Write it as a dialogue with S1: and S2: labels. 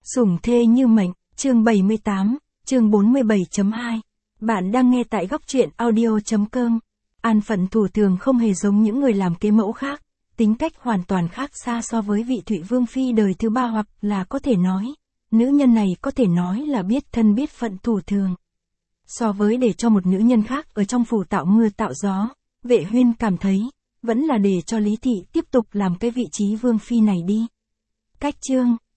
S1: Sủng thê như mệnh, chương 78, chương 47.2. Bạn đang nghe tại góc truyện audio.com. An phận thủ thường không hề giống những người làm kế mẫu khác, tính cách hoàn toàn khác xa so với vị Thụy Vương Phi đời thứ ba, hoặc là có thể nói, nữ nhân này có thể nói là biết thân biết phận thủ thường. So với để cho một nữ nhân khác ở trong phủ tạo mưa tạo gió, Vệ Huyên cảm thấy, vẫn là để cho Lý Thị tiếp tục làm cái vị trí Vương Phi này đi. Cách chương